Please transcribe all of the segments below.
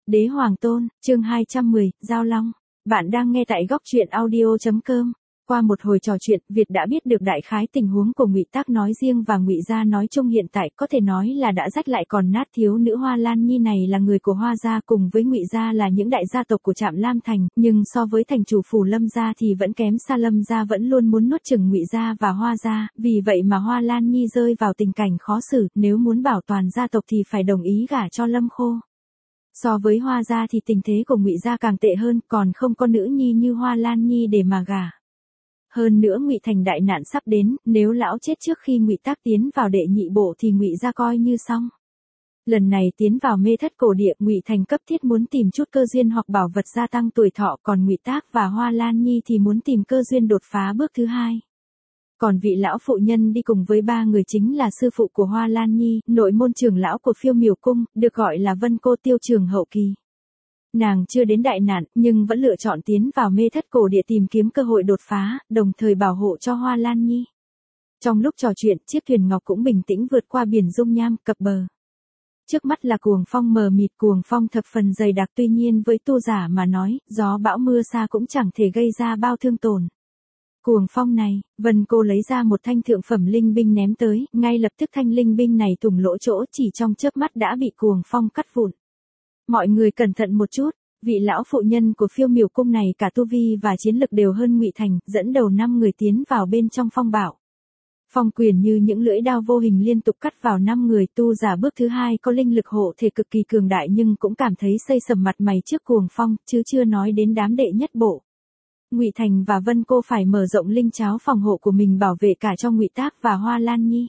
Đế Hoàng Tôn, chương 210, Giao Long. Bạn đang nghe tại góc truyện audio.com. Qua một hồi trò chuyện, Việt đã biết được đại khái tình huống của Ngụy Tác nói riêng và Ngụy gia nói chung hiện tại, có thể nói là đã rách lại còn nát. Thiếu nữ Hoa Lan Nhi này là người của Hoa gia cùng với Ngụy gia là những đại gia tộc của Trạm Lam Thành, nhưng so với thành chủ phủ Lâm gia thì vẫn kém xa. Lâm gia vẫn luôn muốn nuốt chửng Ngụy gia và Hoa gia, vì vậy mà Hoa Lan Nhi rơi vào tình cảnh khó xử, nếu muốn bảo toàn gia tộc thì phải đồng ý gả cho Lâm Khô. So với Hoa gia thì tình thế của Ngụy gia càng tệ hơn, còn không có nữ nhi như Hoa Lan Nhi để mà gả. Hơn nữa Ngụy Thành đại nạn sắp đến, nếu lão chết trước khi Ngụy Tác tiến vào đệ nhị bộ thì Ngụy gia coi như xong. Lần này tiến vào mê thất cổ địa, Ngụy Thành cấp thiết muốn tìm chút cơ duyên hoặc bảo vật gia tăng tuổi thọ, còn Ngụy Tác và Hoa Lan Nhi thì muốn tìm cơ duyên đột phá bước thứ hai. Còn vị lão phụ nhân đi cùng với ba người chính là sư phụ của Hoa Lan Nhi, nội môn trưởng lão của Phiêu Miểu Cung, được gọi là Vân Cô Tiêu Trường hậu kỳ. Nàng chưa đến đại nạn, nhưng vẫn lựa chọn tiến vào mê thất cổ địa tìm kiếm cơ hội đột phá, đồng thời bảo hộ cho Hoa Lan Nhi. Trong lúc trò chuyện, chiếc thuyền ngọc cũng bình tĩnh vượt qua biển dung nham, cập bờ. Trước mắt là cuồng phong mờ mịt, cuồng phong thập phần dày đặc, tuy nhiên với tu giả mà nói, gió bão mưa xa cũng chẳng thể gây ra bao thương tổn. Cuồng phong này, Vân Cô lấy ra một thanh thượng phẩm linh binh ném tới, ngay lập tức thanh linh binh này thủng lỗ chỗ, chỉ trong chớp mắt đã bị cuồng phong cắt vụn. Mọi người cẩn thận một chút, vị lão phụ nhân của Phiêu Miểu Cung này cả tu vi và chiến lực đều hơn Ngụy Thành, dẫn đầu 5 người tiến vào bên trong phong bạo. Phong quyền như những lưỡi đao vô hình liên tục cắt vào 5 người. Tu giả bước thứ hai có linh lực hộ thể cực kỳ cường đại nhưng cũng cảm thấy xây sầm mặt mày trước cuồng phong, chứ chưa nói đến đám đệ nhất bộ. Ngụy Thành và Vân Cô phải mở rộng linh cháo phòng hộ của mình bảo vệ cả cho Ngụy Tác và Hoa Lan Nhi.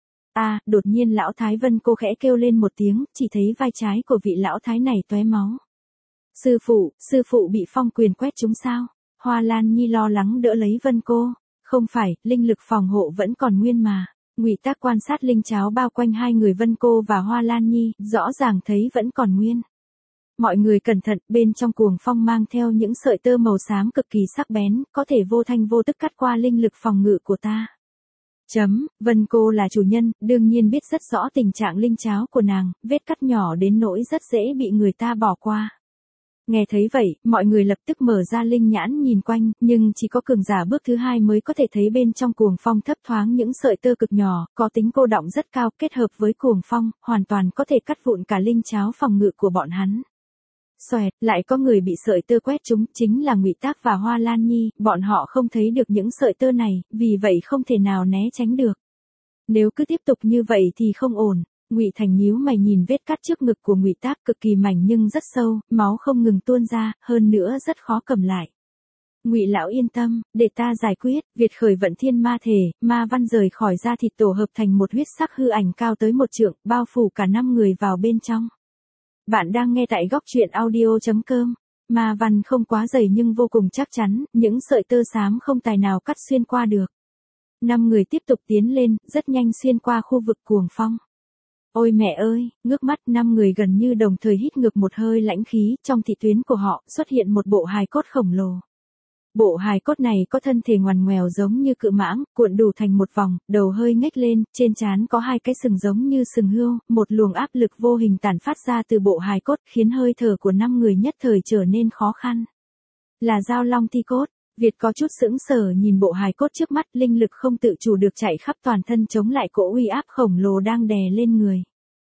Đột nhiên lão thái Vân Cô khẽ kêu lên một tiếng, chỉ thấy vai trái của vị lão thái này tóe máu. Sư phụ bị phong quyền quét trúng sao? Hoa Lan Nhi lo lắng đỡ lấy Vân Cô. Không phải, linh lực phòng hộ vẫn còn nguyên mà. Ngụy Tác quan sát linh cháo bao quanh hai người Vân Cô và Hoa Lan Nhi, rõ ràng thấy vẫn còn nguyên. Mọi người cẩn thận, bên trong cuồng phong mang theo những sợi tơ màu xám cực kỳ sắc bén, có thể vô thanh vô tức cắt qua linh lực phòng ngự của ta. Vân Cô là chủ nhân, đương nhiên biết rất rõ tình trạng linh cháo của nàng, vết cắt nhỏ đến nỗi rất dễ bị người ta bỏ qua. Nghe thấy vậy, mọi người lập tức mở ra linh nhãn nhìn quanh, nhưng chỉ có cường giả bước thứ hai mới có thể thấy bên trong cuồng phong thấp thoáng những sợi tơ cực nhỏ, có tính cô đọng rất cao, kết hợp với cuồng phong, hoàn toàn có thể cắt vụn cả linh cháo phòng ngự của bọn hắn. Xoẹt, lại có người bị sợi tơ quét trúng, chính là Ngụy Tác và Hoa Lan Nhi, bọn họ không thấy được những sợi tơ này, vì vậy không thể nào né tránh được. Nếu cứ tiếp tục như vậy thì không ổn. Ngụy Thành nhíu mày nhìn vết cắt trước ngực của Ngụy Tác cực kỳ mảnh nhưng rất sâu, máu không ngừng tuôn ra, hơn nữa rất khó cầm lại. Ngụy lão yên tâm, để ta giải quyết. Việt khởi vận thiên ma thể, ma văn rời khỏi da thịt tổ hợp thành một huyết sắc hư ảnh cao tới 1 trượng, bao phủ cả 5 người vào bên trong. Bạn đang nghe tại góc truyện audio.com. Ma văn không quá dày nhưng vô cùng chắc chắn, những sợi tơ xám không tài nào cắt xuyên qua được. 5 người tiếp tục tiến lên, rất nhanh xuyên qua khu vực cuồng phong. Ôi mẹ ơi, ngước mắt 5 người gần như đồng thời hít ngược một hơi lãnh khí, trong thị tuyến của họ xuất hiện một bộ hài cốt khổng lồ. Bộ hài cốt này có thân thể ngoằn ngoèo giống như cự mãng, cuộn đủ thành một vòng, đầu hơi ngách lên, trên trán có 2 cái sừng giống như sừng hươu, một luồng áp lực vô hình tản phát ra từ bộ hài cốt, khiến hơi thở của 5 người nhất thời trở nên khó khăn. Là Giao Long thi cốt. Việt có chút sững sờ nhìn bộ hài cốt trước mắt, linh lực không tự chủ được chạy khắp toàn thân chống lại cỗ uy áp khổng lồ đang đè lên người.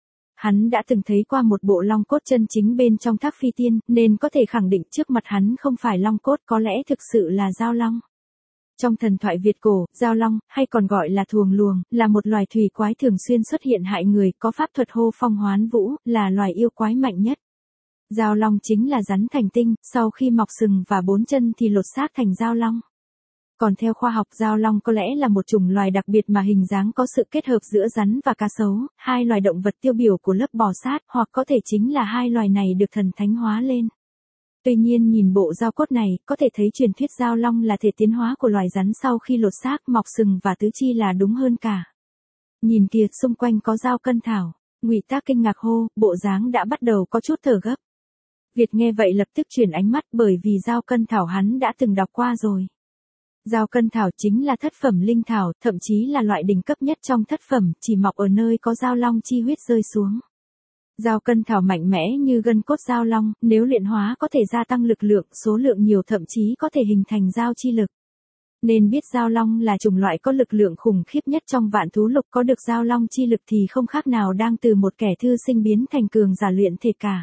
Hắn đã từng thấy qua một bộ long cốt chân chính bên trong Thác Phi Tiên, nên có thể khẳng định trước mặt hắn không phải long cốt, có lẽ thực sự là Giao Long. Trong thần thoại Việt cổ, Giao Long, hay còn gọi là thuồng luồng, là một loài thủy quái thường xuyên xuất hiện hại người, có pháp thuật hô phong hoán vũ, là loài yêu quái mạnh nhất. Giao Long chính là rắn thành tinh, sau khi mọc sừng và 4 chân thì lột xác thành Giao Long. Còn theo khoa học, Giao Long có lẽ là một chủng loài đặc biệt mà hình dáng có sự kết hợp giữa rắn và cá sấu, 2 loài động vật tiêu biểu của lớp bò sát, hoặc có thể chính là 2 loài này được thần thánh hóa lên. Tuy nhiên nhìn bộ dao cốt này, có thể thấy truyền thuyết Giao Long là thể tiến hóa của loài rắn sau khi lột xác, mọc sừng và tứ chi là đúng hơn cả. Nhìn kìa, xung quanh có dao cân thảo. Ngụy Tác kinh ngạc hô, bộ dáng đã bắt đầu có chút thở gấp. Việt nghe vậy lập tức chuyển ánh mắt, bởi vì dao cân thảo hắn đã từng đọc qua rồi. Dao cân thảo chính là thất phẩm linh thảo, thậm chí là loại đỉnh cấp nhất trong thất phẩm, chỉ mọc ở nơi có Giao Long chi huyết rơi xuống. Giao cân thảo mạnh mẽ như gân cốt giao long, nếu luyện hóa có thể gia tăng lực lượng, số lượng nhiều thậm chí có thể hình thành giao chi lực. Nên biết giao long là chủng loại có lực lượng khủng khiếp nhất trong vạn thú lục, có được giao long chi lực thì không khác nào đang từ một kẻ thư sinh biến thành cường giả luyện thể cả.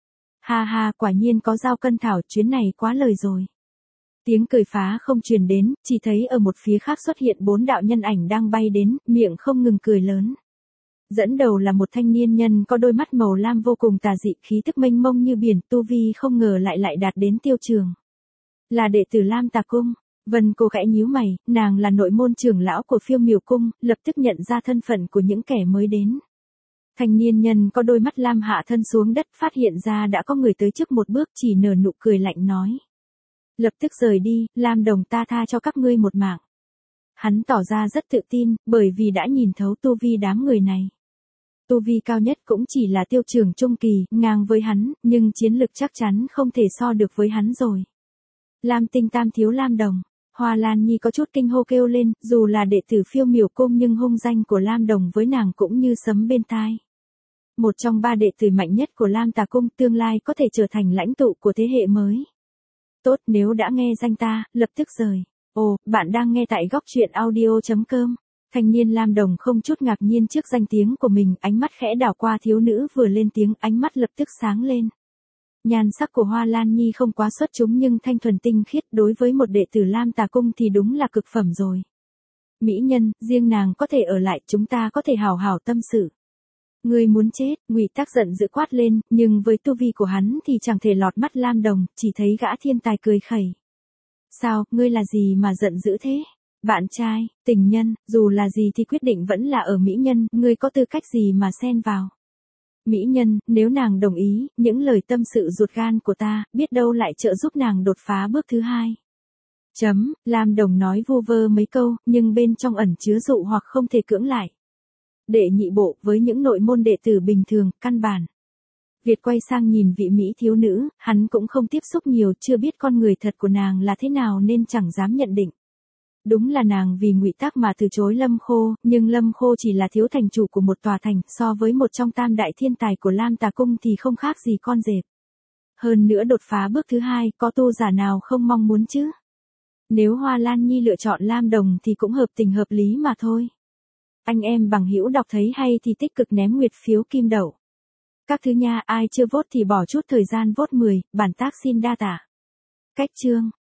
Ha ha, quả nhiên có giao cân thảo, chuyến này quá lời rồi. Tiếng cười phá không truyền đến, chỉ thấy ở một phía khác xuất hiện 4 đạo nhân ảnh đang bay đến, miệng không ngừng cười lớn. Dẫn đầu là một thanh niên nhân có đôi mắt màu lam vô cùng tà dị, khí tức mênh mông như biển, tu vi không ngờ lại đạt đến tiêu trường. Là đệ tử Lam Tà Cung. Vân Cô khẽ nhíu mày, nàng là nội môn trưởng lão của Phiêu Miểu Cung, lập tức nhận ra thân phận của những kẻ mới đến. Thanh niên nhân có đôi mắt lam hạ thân xuống đất, phát hiện ra đã có người tới trước một bước, chỉ nở nụ cười lạnh nói. Lập tức rời đi, Lam Đồng, ta tha cho các ngươi một mạng. Hắn tỏ ra rất tự tin, bởi vì đã nhìn thấu tu vi đám người này. Tu vi cao nhất cũng chỉ là tiêu trường trung kỳ, ngang với hắn, nhưng chiến lực chắc chắn không thể so được với hắn rồi. Lam Tinh Tam thiếu Lam Đồng. Hoa Lan Nhi có chút kinh hô kêu lên, dù là đệ tử Phiêu Miểu Cung nhưng hung danh của Lam Đồng với nàng cũng như sấm bên tai. Một trong 3 đệ tử mạnh nhất của Lam Tà Cung, tương lai có thể trở thành lãnh tụ của thế hệ mới. Tốt, nếu đã nghe danh ta, lập tức rời. Ồ, bạn đang nghe tại góc truyện audio.com. Thanh niên Lam Đồng không chút ngạc nhiên trước danh tiếng của mình, ánh mắt khẽ đảo qua thiếu nữ vừa lên tiếng, ánh mắt lập tức sáng lên. Nhan sắc của Hoa Lan Nhi không quá xuất chúng nhưng thanh thuần tinh khiết, đối với một đệ tử Lam Tà Cung thì đúng là cực phẩm rồi. Mỹ nhân, riêng nàng có thể ở lại, chúng ta có thể hào hào tâm sự. Ngươi muốn chết, Ngụy Tắc giận dữ quát lên, nhưng với tu vi của hắn thì chẳng thể lọt mắt Lam Đồng, chỉ thấy gã thiên tài cười khẩy. Sao, ngươi là gì mà giận dữ thế? Bạn trai, tình nhân, dù là gì thì quyết định vẫn là ở mỹ nhân, ngươi có tư cách gì mà xen vào? Mỹ nhân, nếu nàng đồng ý, những lời tâm sự ruột gan của ta, biết đâu lại trợ giúp nàng đột phá bước thứ 2. Lam Đồng nói vu vơ mấy câu, nhưng bên trong ẩn chứa dụ hoặc không thể cưỡng lại. Đệ nhị bộ, với những nội môn đệ tử bình thường, căn bản. Việt quay sang nhìn vị Mỹ thiếu nữ, hắn cũng không tiếp xúc nhiều, chưa biết con người thật của nàng là thế nào nên chẳng dám nhận định. Đúng là nàng vì Ngụy Tắc mà từ chối Lâm Khô, nhưng Lâm Khô chỉ là thiếu thành chủ của một tòa thành, so với một trong tam đại thiên tài của Lam Tà Cung thì không khác gì con dẹp. Hơn nữa đột phá bước thứ 2, có tu giả nào không mong muốn chứ? Nếu Hoa Lan Nhi lựa chọn Lam Đồng thì cũng hợp tình hợp lý mà thôi. Anh em bằng hữu đọc thấy hay thì tích cực ném nguyệt phiếu kim đậu. Các thứ nha, ai chưa vote thì bỏ chút thời gian vote 10, bản tác xin đa tả. Cách chương